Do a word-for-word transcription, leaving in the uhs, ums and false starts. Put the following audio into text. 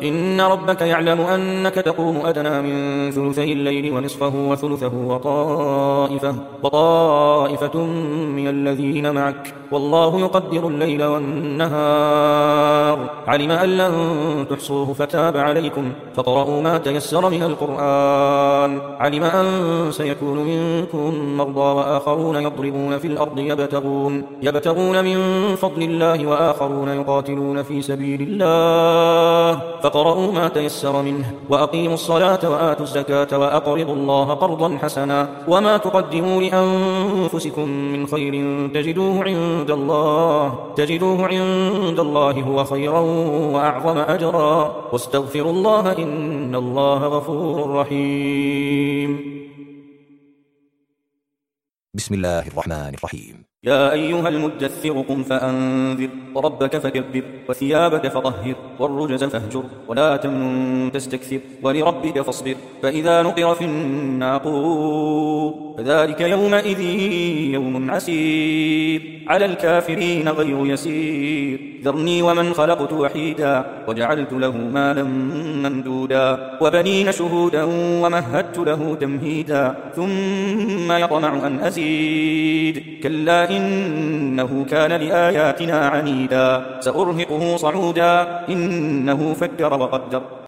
إن ربك يعلم أنك تقوم أدنى من ثلثي الليل ونصفه وثلثه وطائفة, وطائفة من الذين معك والله يقدر الليل والنهار علم أن لن تحصوه فتاب عليكم فاقرؤوا ما تيسر من القرآن علم أن سيكون منكم مرضى وآخرون يضربون في الأرض يبتغون, يبتغون من فضل الله وآخرون يقاتلون في سبيل الله فاقرؤوا ما تيسر منه وأقيموا الصلاة وآتوا الزكاة وأقرضوا الله قرضا حسنا وما تقدموا لأنفسكم من خير تجدوه عند الله تجدوه عند الله هو خيرا وأعظم أجرا واستغفروا الله إن الله غفور رحيم. بسم الله الرحمن الرحيم. يا أيها المدثر قم فأنذر وربك فكبر وثيابك فطهر والرجز فاهجر ولا تمنن تستكثر ولربك فاصبر فإذا نقر في الناقور فذلك يومئذ يوم عسير على الكافرين غير يسير ذرني ومن خلقت وحيدا وجعلت له مالا ممدودا وبنين شهودا ومهدت له تمهيدا ثم يطمع أن أزيد كلا إنه كان لآياتنا عنيدا سأرهقه صعودا إنه فكر وقدر